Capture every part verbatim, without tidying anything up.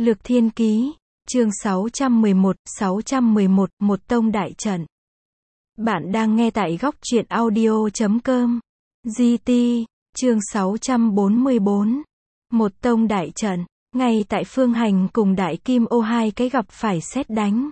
Lược Thiên Ký, chương sáu trăm mười một, sáu trăm mười một, một tông đại trận. Bạn đang nghe tại góc truyện audio chấm com. giê tê, chương sáu trăm bốn mươi bốn. Một tông đại trận. Ngay tại Phương Hành cùng Đại Kim Ô hai cái gặp phải sét đánh.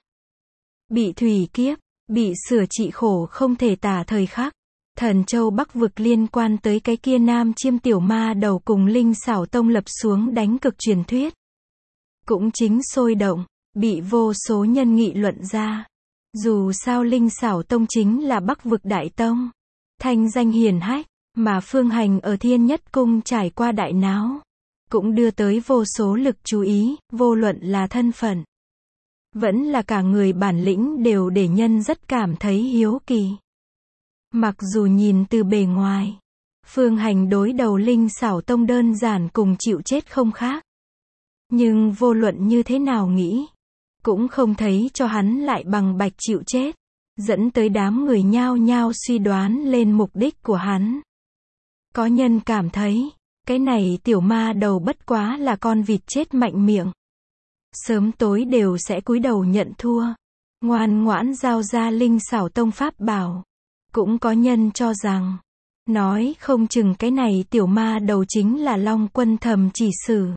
Bị thủy kiếp, bị sửa trị khổ không thể tả thời khắc. Thần Châu Bắc vực liên quan tới cái kia nam chiêm tiểu ma đầu cùng Linh Xảo Tông lập xuống đánh cực truyền thuyết. Cũng chính sôi động, bị vô số nhân nghị luận ra. Dù sao Linh Xảo Tông chính là Bắc vực đại tông, thanh danh hiển hách, mà Phương Hành ở Thiên Nhất Cung trải qua đại náo, cũng đưa tới vô số lực chú ý, vô luận là thân phận, vẫn là cả người bản lĩnh đều để nhân rất cảm thấy hiếu kỳ. Mặc dù nhìn từ bề ngoài, Phương Hành đối đầu Linh Xảo Tông đơn giản cùng chịu chết không khác. Nhưng vô luận như thế nào nghĩ, cũng không thấy cho hắn lại bằng bạch chịu chết, dẫn tới đám người nhao nhao suy đoán lên mục đích của hắn. Có nhân cảm thấy, cái này tiểu ma đầu bất quá là con vịt chết mạnh miệng. Sớm tối đều sẽ cúi đầu nhận thua, ngoan ngoãn giao ra Linh Xảo Tông pháp bảo. Cũng có nhân cho rằng, nói không chừng cái này tiểu ma đầu chính là Long Quân thầm chỉ sử.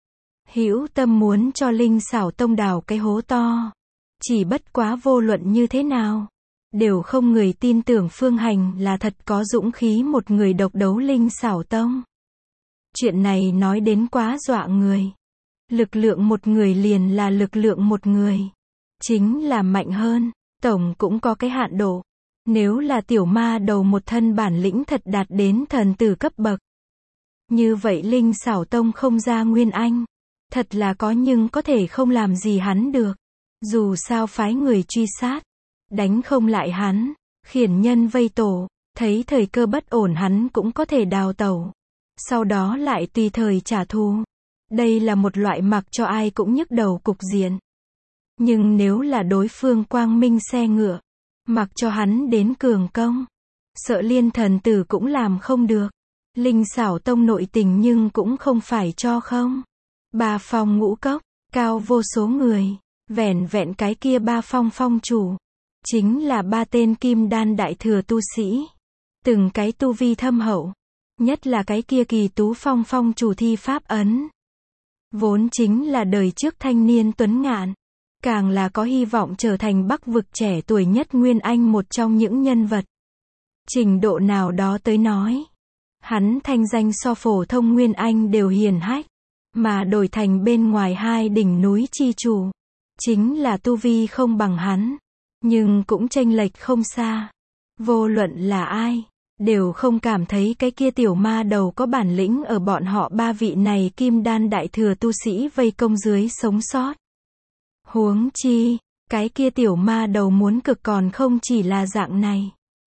Hữu tâm muốn cho Linh Xảo Tông đào cái hố to. Chỉ bất quá vô luận như thế nào, đều không người tin tưởng Phương Hành là thật có dũng khí một người độc đấu Linh Xảo Tông. Chuyện này nói đến quá dọa người. Lực lượng một người liền là lực lượng một người. Chính là mạnh hơn, tổng cũng có cái hạn độ. Nếu là tiểu ma đầu một thân bản lĩnh thật đạt đến thần tử cấp bậc, như vậy Linh Xảo Tông không ra Nguyên Anh. Thật là có nhưng có thể không làm gì hắn được. Dù sao phái người truy sát, đánh không lại hắn, khiển nhân vây tổ, thấy thời cơ bất ổn hắn cũng có thể đào tẩu. Sau đó lại tùy thời trả thù. Đây là một loại mặc cho ai cũng nhức đầu cục diện. Nhưng nếu là đối phương quang minh xe ngựa, mặc cho hắn đến cường công, sợ liên thần tử cũng làm không được. Linh Xảo Tông nội tình nhưng cũng không phải cho không. Ba phong ngũ cốc, cao vô số người, vẻn vẹn cái kia ba phong phong chủ, chính là ba tên kim đan đại thừa tu sĩ. Từng cái tu vi thâm hậu, nhất là cái kia Kỳ Tú Phong phong chủ thi pháp ấn. Vốn chính là đời trước thanh niên tuấn ngạn, càng là có hy vọng trở thành Bắc vực trẻ tuổi nhất Nguyên Anh một trong những nhân vật. Trình độ nào đó tới nói, hắn thanh danh so phổ thông Nguyên Anh đều hiển hách. Mà đổi thành bên ngoài hai đỉnh núi chi chủ, chính là tu vi không bằng hắn, nhưng cũng chênh lệch không xa. Vô luận là ai, đều không cảm thấy cái kia tiểu ma đầu có bản lĩnh ở bọn họ ba vị này kim đan đại thừa tu sĩ vây công dưới sống sót. Huống chi, cái kia tiểu ma đầu muốn cực còn không chỉ là dạng này.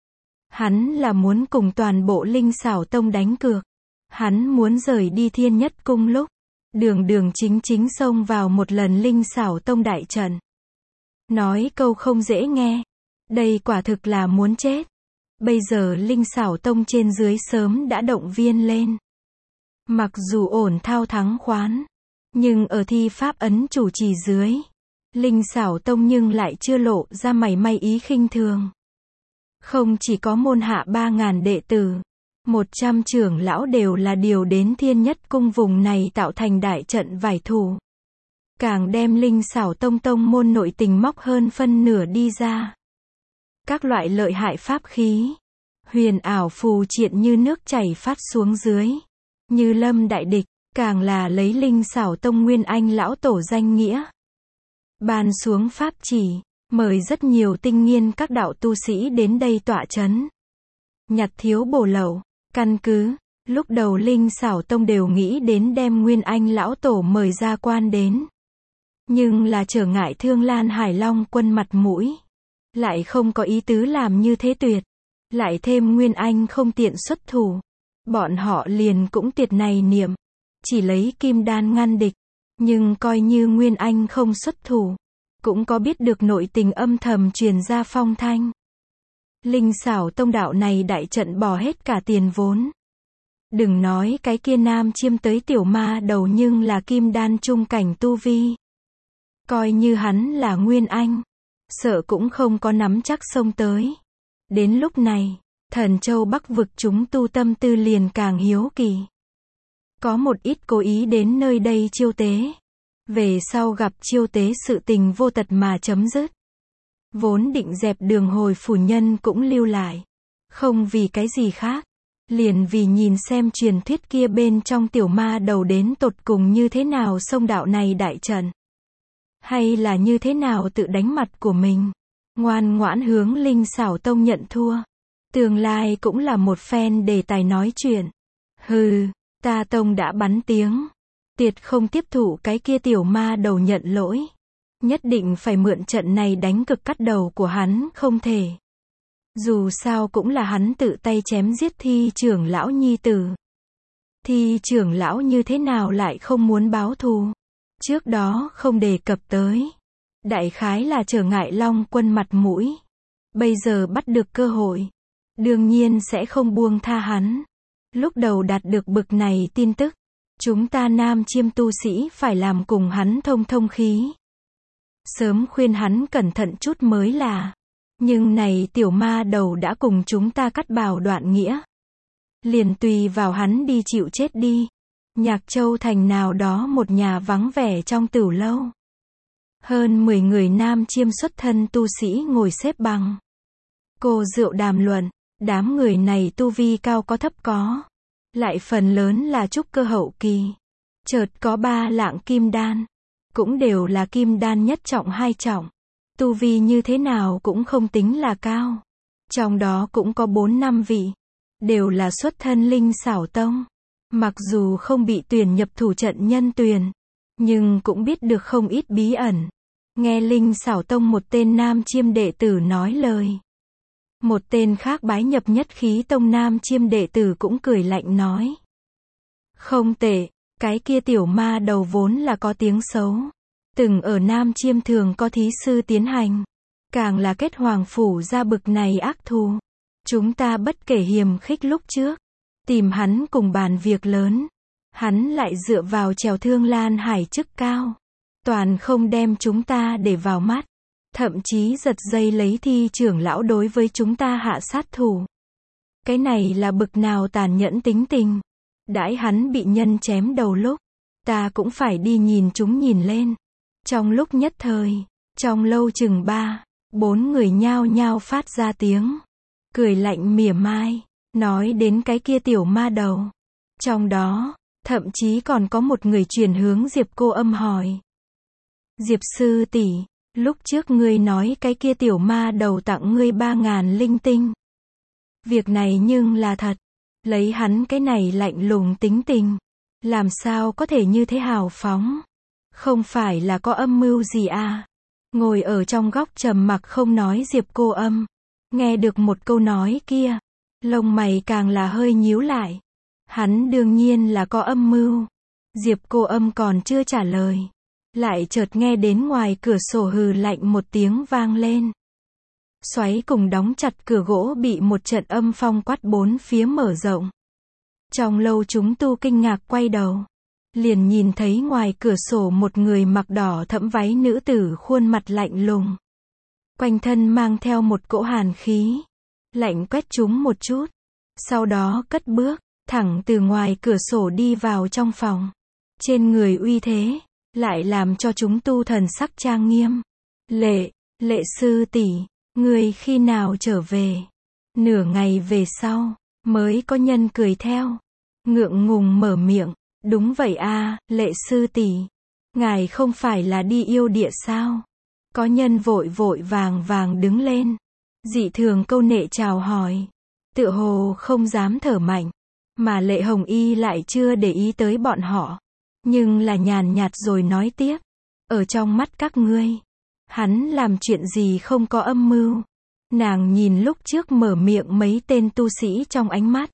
Hắn là muốn cùng toàn bộ Linh Xảo Tông đánh cược. Hắn muốn rời đi Thiên Nhất Cung lúc, đường đường chính chính xông vào một lần Linh Xảo Tông đại trận. Nói câu không dễ nghe, đây quả thực là muốn chết. Bây giờ Linh Xảo Tông trên dưới sớm đã động viên lên. Mặc dù ổn thao thắng khoán, nhưng ở thi pháp ấn chủ trì dưới, Linh Xảo Tông nhưng lại chưa lộ ra mảy may ý khinh thường. Không chỉ có môn hạ ba ngàn đệ tử, một trăm trưởng lão đều là điều đến Thiên Nhất Cung vùng này tạo thành đại trận vải thủ. Càng đem Linh Xảo Tông tông môn nội tình móc hơn phân nửa đi ra. Các loại lợi hại pháp khí, huyền ảo phù triện như nước chảy phát xuống dưới. Như lâm đại địch, càng là lấy Linh Xảo Tông Nguyên Anh lão tổ danh nghĩa. Ban xuống pháp chỉ, mời rất nhiều tinh nghiên các đạo tu sĩ đến đây tọa chấn. Nhặt thiếu bổ lậu. Căn cứ, lúc đầu Linh Xảo Tông đều nghĩ đến đem Nguyên Anh lão tổ mời ra quan đến. Nhưng là trở ngại Thương Lan Hải Long quân mặt mũi. Lại không có ý tứ làm như thế tuyệt. Lại thêm Nguyên Anh không tiện xuất thủ. Bọn họ liền cũng tiệt này niệm. Chỉ lấy kim đan ngăn địch. Nhưng coi như Nguyên Anh không xuất thủ, cũng có biết được nội tình âm thầm truyền ra phong thanh. Linh Xảo Tông đạo này đại trận bỏ hết cả tiền vốn. Đừng nói cái kia nam chiêm tới tiểu ma đầu nhưng là kim đan trung cảnh tu vi. Coi như hắn là nguyên anh, sợ cũng không có nắm chắc xông tới. Đến lúc này, Thần Châu Bắc vực chúng tu tâm tư liền càng hiếu kỳ. Có một ít cố ý đến nơi đây chiêu tế. Về sau gặp chiêu tế sự tình vô tật mà chấm dứt. Vốn định dẹp đường hồi phủ nhân cũng lưu lại. Không vì cái gì khác. Liền vì nhìn xem truyền thuyết kia bên trong tiểu ma đầu đến tột cùng như thế nào xông đạo này đại trận. Hay là như thế nào tự đánh mặt của mình. Ngoan ngoãn hướng Linh Xảo Tông nhận thua. Tương lai cũng là một phen đề tài nói chuyện. Hừ, ta tông đã bắn tiếng. Tuyệt không tiếp thụ cái kia tiểu ma đầu nhận lỗi. Nhất định phải mượn trận này đánh cực cắt đầu của hắn không thể. Dù sao cũng là hắn tự tay chém giết Thi trưởng lão nhi tử. Thi trưởng lão như thế nào lại không muốn báo thù. Trước đó không đề cập tới. Đại khái là trở ngại Long Quân mặt mũi. Bây giờ bắt được cơ hội. Đương nhiên sẽ không buông tha hắn. Lúc đầu đạt được bực này tin tức. Chúng ta nam chiêm tu sĩ phải làm cùng hắn thông thông khí. Sớm khuyên hắn cẩn thận chút mới là. Nhưng này tiểu ma đầu đã cùng chúng ta cắt bảo đoạn nghĩa. Liền tùy vào hắn đi chịu chết đi. Nhạc Châu thành nào đó một nhà vắng vẻ trong tửu lâu. Hơn mười người nam chiêm xuất thân tu sĩ ngồi xếp bằng. Cô rượu đàm luận, đám người này tu vi cao có thấp có. Lại phần lớn là trúc cơ hậu kỳ. Chợt có ba lạng kim đan. Cũng đều là kim đan nhất trọng hai trọng. Tu vi như thế nào cũng không tính là cao. Trong đó cũng có bốn năm vị. Đều là xuất thân Linh Xảo Tông. Mặc dù không bị tuyển nhập thủ trận nhân tuyển. Nhưng cũng biết được không ít bí ẩn. Nghe Linh Xảo Tông một tên nam chiêm đệ tử nói lời. Một tên khác bái nhập Nhất Khí Tông nam chiêm đệ tử cũng cười lạnh nói. Không tệ, cái kia tiểu ma đầu vốn là có tiếng xấu. Từng ở nam chiêm thường có thí sư tiến hành. Càng là kết hoàng phủ ra bực này ác thù. Chúng ta bất kể hiềm khích lúc trước. Tìm hắn cùng bàn việc lớn. Hắn lại dựa vào trèo Thương Lan Hải chức cao. Toàn không đem chúng ta để vào mắt. Thậm chí giật dây lấy Thi trưởng lão đối với chúng ta hạ sát thủ. Cái này là bực nào tàn nhẫn tính tình. Đãi hắn bị nhân chém đầu lúc. Ta cũng phải đi nhìn chúng nhìn lên. Trong lúc nhất thời. Trong lâu chừng ba. Bốn người nhao nhao phát ra tiếng. Cười lạnh mỉa mai. Nói đến cái kia tiểu ma đầu. Trong đó. Thậm chí còn có một người truyền hướng Diệp Cô Âm hỏi. Diệp sư tỷ, lúc trước ngươi nói cái kia tiểu ma đầu tặng ngươi ba ngàn linh tinh. Việc này nhưng là thật. Lấy hắn cái này lạnh lùng tính tình. Làm sao có thể như thế hào phóng. Không phải là có âm mưu gì à. Ngồi ở trong góc trầm mặc không nói Diệp Cô Âm. Nghe được một câu nói kia. Lông mày càng là hơi nhíu lại. Hắn đương nhiên là có âm mưu. Diệp Cô Âm còn chưa trả lời. Lại chợt nghe đến ngoài cửa sổ hừ lạnh một tiếng vang lên. Xoáy cùng đóng chặt cửa gỗ bị một trận âm phong quát bốn phía mở rộng. Trong lâu chúng tu kinh ngạc quay đầu. Liền nhìn thấy ngoài cửa sổ một người mặc đỏ thẫm váy nữ tử khuôn mặt lạnh lùng. Quanh thân mang theo một cỗ hàn khí. Lạnh quét chúng một chút. Sau đó cất bước, thẳng từ ngoài cửa sổ đi vào trong phòng. Trên người uy thế. Lại làm cho chúng tu thần sắc trang nghiêm. Lệ, lệ sư tỷ, người khi nào trở về? Nửa ngày về sau, mới có nhân cười theo. Ngượng ngùng mở miệng. Đúng vậy a, lệ sư tỷ. Ngài không phải là đi yêu địa sao? Có nhân vội vội vàng vàng đứng lên. Dị thường câu nệ chào hỏi. Tựa hồ không dám thở mạnh. Mà Lệ Hồng Y lại chưa để ý tới bọn họ. Nhưng là nhàn nhạt rồi nói tiếp. Ở trong mắt các ngươi. Hắn làm chuyện gì không có âm mưu. Nàng nhìn lúc trước mở miệng mấy tên tu sĩ trong ánh mắt.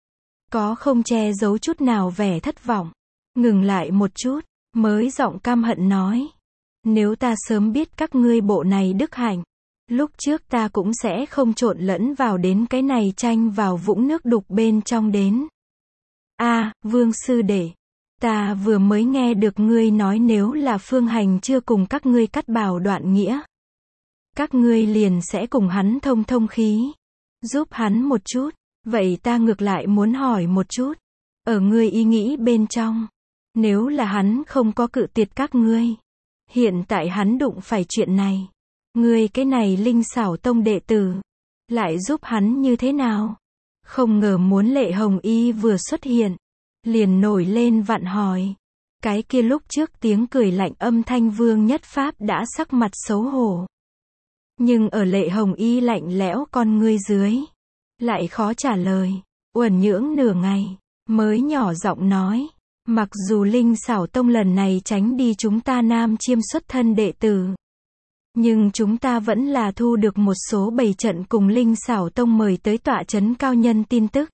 Có không che giấu chút nào vẻ thất vọng. Ngừng lại một chút. Mới giọng căm hận nói. Nếu ta sớm biết các ngươi bộ này đức hạnh. Lúc trước ta cũng sẽ không trộn lẫn vào đến cái này tranh vào vũng nước đục bên trong đến. A, Vương sư đệ, ta vừa mới nghe được ngươi nói nếu là Phương Hành chưa cùng các ngươi cắt bảo đoạn nghĩa, các ngươi liền sẽ cùng hắn thông thông khí, giúp hắn một chút. Vậy ta ngược lại muốn hỏi một chút, ở ngươi ý nghĩ bên trong, nếu là hắn không có cự tuyệt các ngươi, hiện tại hắn đụng phải chuyện này, ngươi cái này Linh Xảo Tông đệ tử, lại giúp hắn như thế nào? Không ngờ muốn Lệ Hồng Y vừa xuất hiện, liền nổi lên vặn hỏi. Cái kia lúc trước tiếng cười lạnh âm thanh Vương Nhất Pháp đã sắc mặt xấu hổ. Nhưng ở Lệ Hồng Y lạnh lẽo con ngươi dưới, lại khó trả lời, uẩn nhưỡng nửa ngày, mới nhỏ giọng nói, mặc dù Linh Xảo Tông lần này tránh đi chúng ta Nam Chiêm xuất thân đệ tử, nhưng chúng ta vẫn là thu được một số bày trận cùng Linh Xảo Tông mời tới tọa trấn cao nhân tin tức.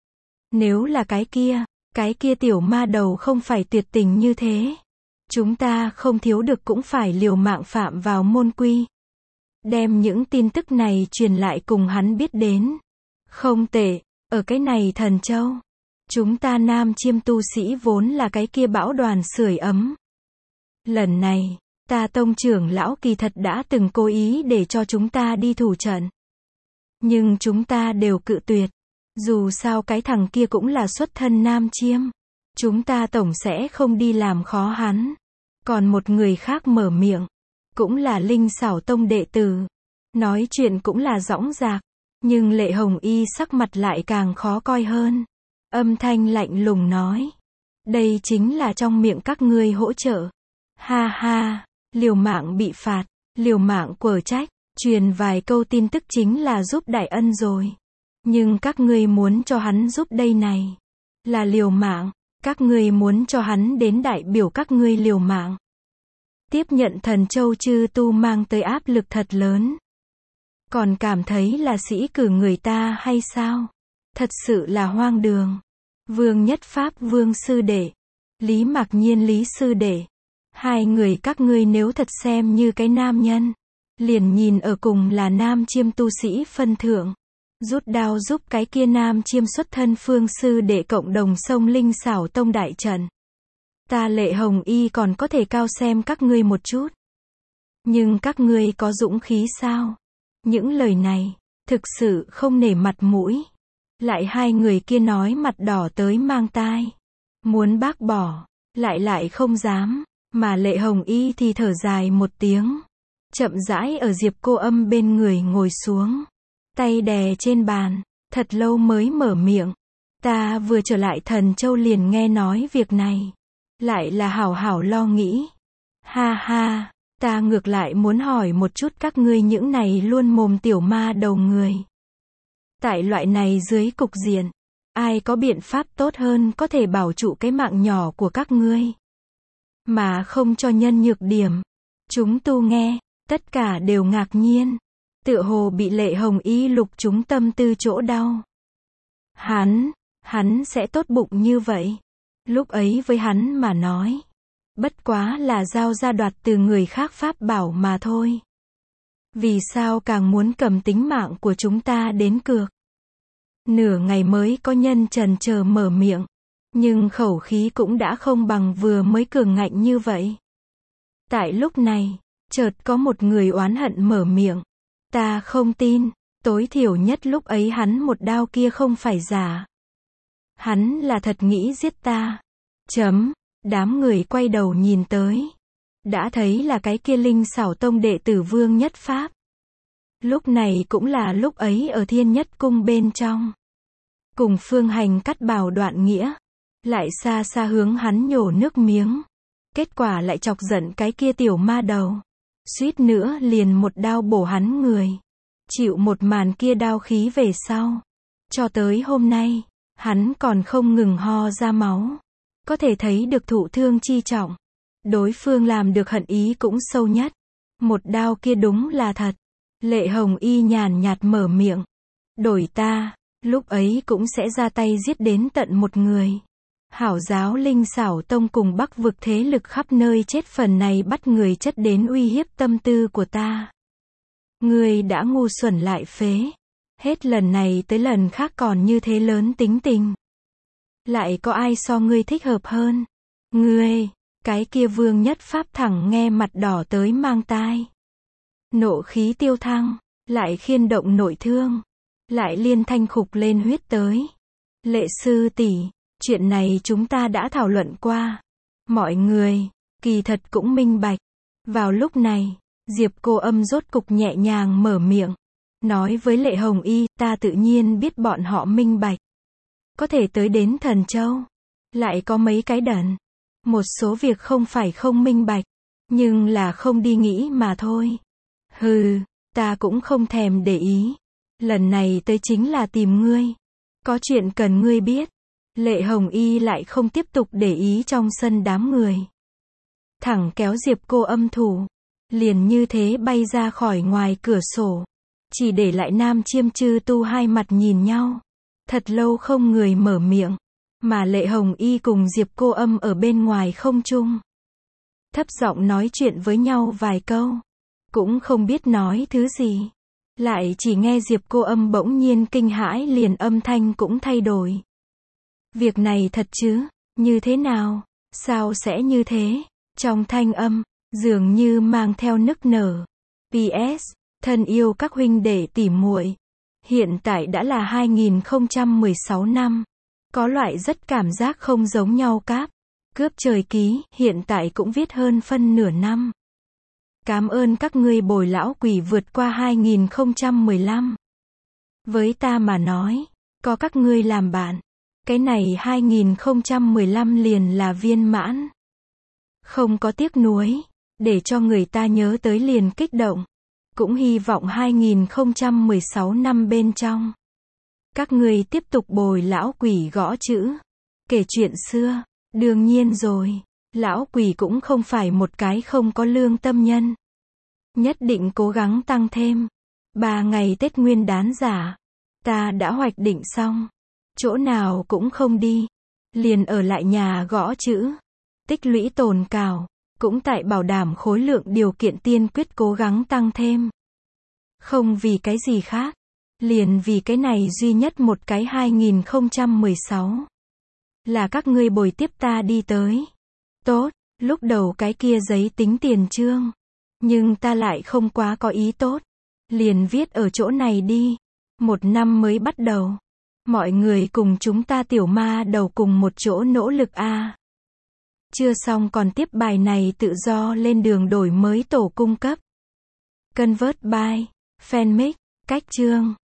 Nếu là cái kia, cái kia tiểu ma đầu không phải tuyệt tình như thế, chúng ta không thiếu được cũng phải liều mạng phạm vào môn quy, đem những tin tức này truyền lại cùng hắn biết đến. Không tệ, ở cái này Thần Châu, chúng ta Nam Chiêm tu sĩ vốn là cái kia bão đoàn sưởi ấm. Lần này, ta tông trưởng lão kỳ thật đã từng cố ý để cho chúng ta đi thủ trận. Nhưng chúng ta đều cự tuyệt. Dù sao cái thằng kia cũng là xuất thân Nam Chiêm. Chúng ta tổng sẽ không đi làm khó hắn. Còn một người khác mở miệng, cũng là Linh Xảo Tông đệ tử. Nói chuyện cũng là dõng dạc. Nhưng Lệ Hồng Y sắc mặt lại càng khó coi hơn. Âm thanh lạnh lùng nói. Đây chính là trong miệng các ngươi hỗ trợ. Ha ha, liều mạng bị phạt, liều mạng quở trách, truyền vài câu tin tức chính là giúp đại ân rồi. Nhưng các ngươi muốn cho hắn giúp đây này, là liều mạng, các ngươi muốn cho hắn đến đại biểu các ngươi liều mạng. Tiếp nhận Thần Châu chư tu mang tới áp lực thật lớn. Còn cảm thấy là sĩ cử người ta hay sao? Thật sự là hoang đường. Vương Nhất Pháp Vương sư đệ, Lý Mạc Nhiên Lý sư đệ, hai người các ngươi nếu thật xem như cái nam nhân, liền nhìn ở cùng là Nam Chiêm tu sĩ phân thượng, rút đao giúp cái kia Nam Chiêm xuất thân Phương sư đệ cộng đồng sông Linh Xảo Tông đại trận. Ta Lệ Hồng Y còn có thể cao xem các ngươi một chút. Nhưng các ngươi có dũng khí sao? Những lời này, thực sự không nể mặt mũi. Lại hai người kia nói mặt đỏ tới mang tai. Muốn bác bỏ, lại lại không dám. Mà Lệ Hồng Y thì thở dài một tiếng. Chậm rãi ở Diệp Cô Âm bên người ngồi xuống. Tay đè trên bàn, thật lâu mới mở miệng. Ta vừa trở lại Thần Châu liền nghe nói việc này. Lại là hảo hảo lo nghĩ. Ha ha, ta ngược lại muốn hỏi một chút các ngươi những này luôn mồm tiểu ma đầu người. Tại loại này dưới cục diện, ai có biện pháp tốt hơn có thể bảo trụ cái mạng nhỏ của các ngươi, mà không cho nhân nhược điểm. Chúng tu nghe, tất cả đều ngạc nhiên, tựa hồ bị Lệ Hồng Y lục chúng tâm tư chỗ đau. Hắn, hắn sẽ tốt bụng như vậy. Lúc ấy với hắn mà nói, bất quá là giao ra đoạt từ người khác pháp bảo mà thôi. Vì sao càng muốn cầm tính mạng của chúng ta đến cược? Nửa ngày mới có nhân trần chờ mở miệng, nhưng khẩu khí cũng đã không bằng vừa mới cường ngạnh như vậy. Tại lúc này, chợt có một người oán hận mở miệng. Ta không tin, tối thiểu nhất lúc ấy hắn một đao kia không phải giả. Hắn là thật nghĩ giết ta. Chấm, đám người quay đầu nhìn tới. Đã thấy là cái kia Linh Xảo Tông đệ tử Vương Nhất Pháp. Lúc này cũng là lúc ấy ở Thiên Nhất Cung bên trong. Cùng Phương Hành cắt bảo đoạn nghĩa. Lại xa xa hướng hắn nhổ nước miếng. Kết quả lại chọc giận cái kia tiểu ma đầu. Suýt nữa liền một đao bổ hắn người. Chịu một màn kia đao khí về sau. Cho tới hôm nay, hắn còn không ngừng ho ra máu. Có thể thấy được thụ thương chi trọng. Đối phương làm được hận ý cũng sâu nhất. Một đao kia đúng là thật. Lệ Hồng Y nhàn nhạt mở miệng. Đổi ta, lúc ấy cũng sẽ ra tay giết đến tận một người. Hảo giáo Linh Xảo Tông cùng Bắc vực thế lực khắp nơi chết phần này bắt người chất đến uy hiếp tâm tư của ta. Ngươi đã ngu xuẩn lại phế. Hết lần này tới lần khác còn như thế lớn tính tình. Lại có ai so ngươi thích hợp hơn? Ngươi, cái kia Vương Nhất Pháp thẳng nghe mặt đỏ tới mang tai. Nộ khí tiêu thăng, lại khiên động nội thương, lại liên thanh khục lên huyết tới. Lệ sư tỷ, chuyện này chúng ta đã thảo luận qua. Mọi người, kỳ thật cũng minh bạch. Vào lúc này, Diệp Cô Âm rốt cục nhẹ nhàng mở miệng. Nói với Lệ Hồng Y, ta tự nhiên biết bọn họ minh bạch. Có thể tới đến Thần Châu. Lại có mấy cái đần. Một số việc không phải không minh bạch. Nhưng là không đi nghĩ mà thôi. Hừ, ta cũng không thèm để ý. Lần này tới chính là tìm ngươi. Có chuyện cần ngươi biết. Lệ Hồng Y lại không tiếp tục để ý trong sân đám người. Thẳng kéo Diệp Cô Âm thủ. Liền như thế bay ra khỏi ngoài cửa sổ. Chỉ để lại Nam Chiêm Chư Tu hai mặt nhìn nhau. Thật lâu không người mở miệng. Mà Lệ Hồng Y cùng Diệp Cô Âm ở bên ngoài không trung. Thấp giọng nói chuyện với nhau vài câu. Cũng không biết nói thứ gì. Lại chỉ nghe Diệp Cô Âm bỗng nhiên kinh hãi liền âm thanh cũng thay đổi. Việc này thật chứ? Như thế nào? Sao sẽ như thế? Trong thanh âm, dường như mang theo nức nở. pê ét, thân yêu các huynh đệ tỷ muội. Hiện tại đã là hai nghìn không trăm mười sáu năm. Có loại rất cảm giác không giống nhau cáp. Cướp trời ký, hiện tại cũng viết hơn phân nửa năm. Cảm ơn các ngươi bồi lão quỷ vượt qua hai nghìn không trăm mười lăm. Với ta mà nói, có các ngươi làm bạn. Cái này hai nghìn không trăm mười lăm liền là viên mãn. Không có tiếc nuối. Để cho người ta nhớ tới liền kích động. Cũng hy vọng hai nghìn không trăm mười sáu năm bên trong. Các ngươi tiếp tục bồi lão quỷ gõ chữ. Kể chuyện xưa. Đương nhiên rồi. Lão quỷ cũng không phải một cái không có lương tâm nhân. Nhất định cố gắng tăng thêm. Ba ngày Tết Nguyên Đán giả. Ta đã hoạch định xong. Chỗ nào cũng không đi. Liền ở lại nhà gõ chữ. Tích lũy tồn cào. Cũng tại bảo đảm khối lượng điều kiện tiên quyết cố gắng tăng thêm. Không vì cái gì khác. Liền vì cái này duy nhất một cái hai nghìn không trăm mười sáu. Là các ngươi bồi tiếp ta đi tới. Tốt, lúc đầu cái kia giấy tính tiền trương. Nhưng ta lại không quá có ý tốt. Liền viết ở chỗ này đi. Một năm mới bắt đầu. Mọi người cùng chúng ta tiểu ma đầu cùng một chỗ nỗ lực a. À. Chưa xong còn tiếp bài này tự do lên đường đổi mới tổ cung cấp. Convert by Fanmic, cách chương.